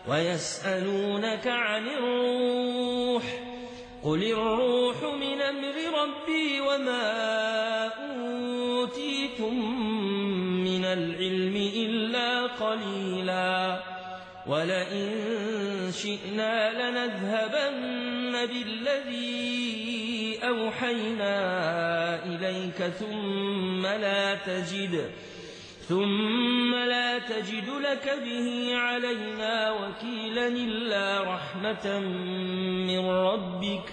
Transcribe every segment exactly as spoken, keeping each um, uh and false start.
ويسألونك عن الروح قل الروح من أمر ربي وما أوتيتم من العلم إلا قليلا ولئن شئنا لنذهبن بالذي أوحينا إليك ثم لا تجد ثم لا تجد لك به علينا وكيلا إلا رحمة من ربك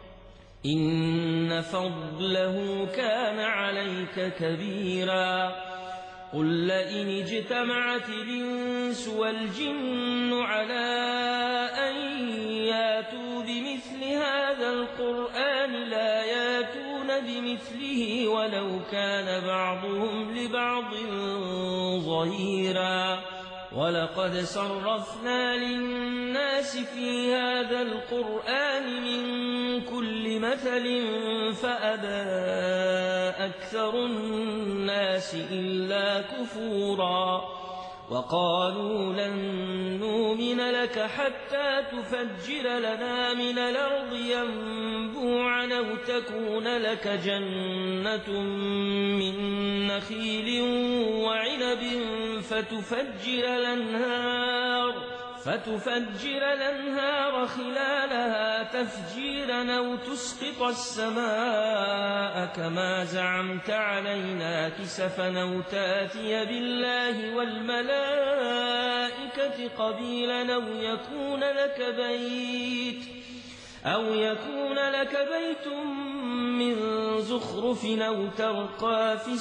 إن فضله كان عليك كبيرا قل لئن اجتمعت الإنس والجن على أن ياتوا بمثل هذا القرآن لا ياتون بمثله ولو كان بعضهم لبعض ظهيرا ولقد صرفنا للناس في هذا القرآن من كل مثل فأبى أكثر الناس إلا كفورا وقالوا لن نؤمن لك حتى تفجر لنا من الأرض ينبوعا أو تكون لك جنة من نخيل وعنب فتفجر الأنهار فتفجر الأنهار خلالها تفجيرا أو تسقط السماء كما زعمت علينا كسفا أو تأتي بالله والملائكة قبيلا أو يكون لك بيت أو يكون لك بيت من زخرف أو ترقى في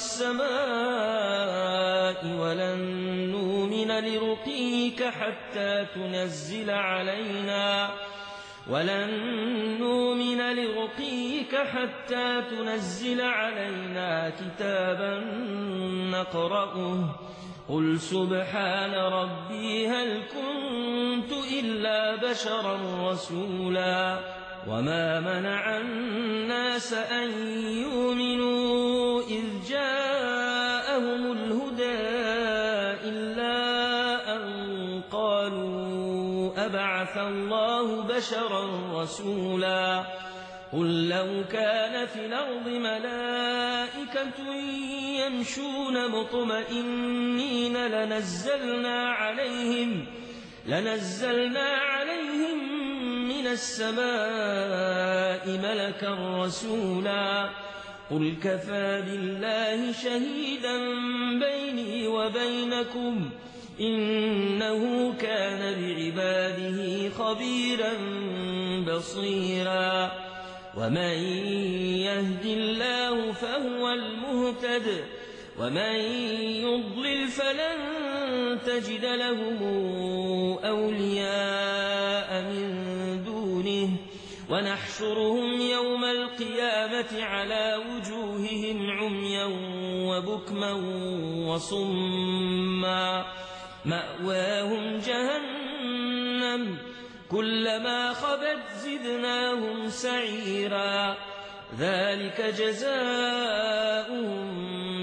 السماء ولن نؤمن لرقيك حتى تنزل علينا ولن نؤمن لرقيك حتى تنزل علينا كتابا نقرأه قل سبحان ربي هل كنت إلا بشرا رسولا وما منع الناس أن يؤمنوا إذ جاءهم الهدى إلا أن قالوا أبعث الله بشرا رسولا قل لو كان في الأرض ملائكة يمشون مطمئنين لنزلنا عليهم لنزلنا عليهم من السماء ملكا رسولا قل كفى بالله شهيدا بيني وبينكم إنه كان بعباده خبيرا بصيرا ومن يهد الله فهو المهتد ومن يضلل فلن تجد لهم أولياء من دونه ونحشرهم يوم القيامة على وجوههم عميا وبكما وصما مأواهم جهنم كلما خبت زدناهم سعيرا ذلك جزاؤهم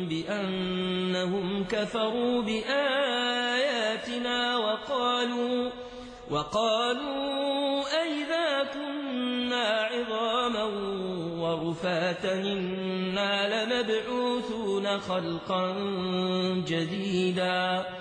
بأنهم كفروا بآياتنا وقالوا وقالوا أئذا كنا عظاما ورفاتا إنا لمبعوثون خلقا جديدا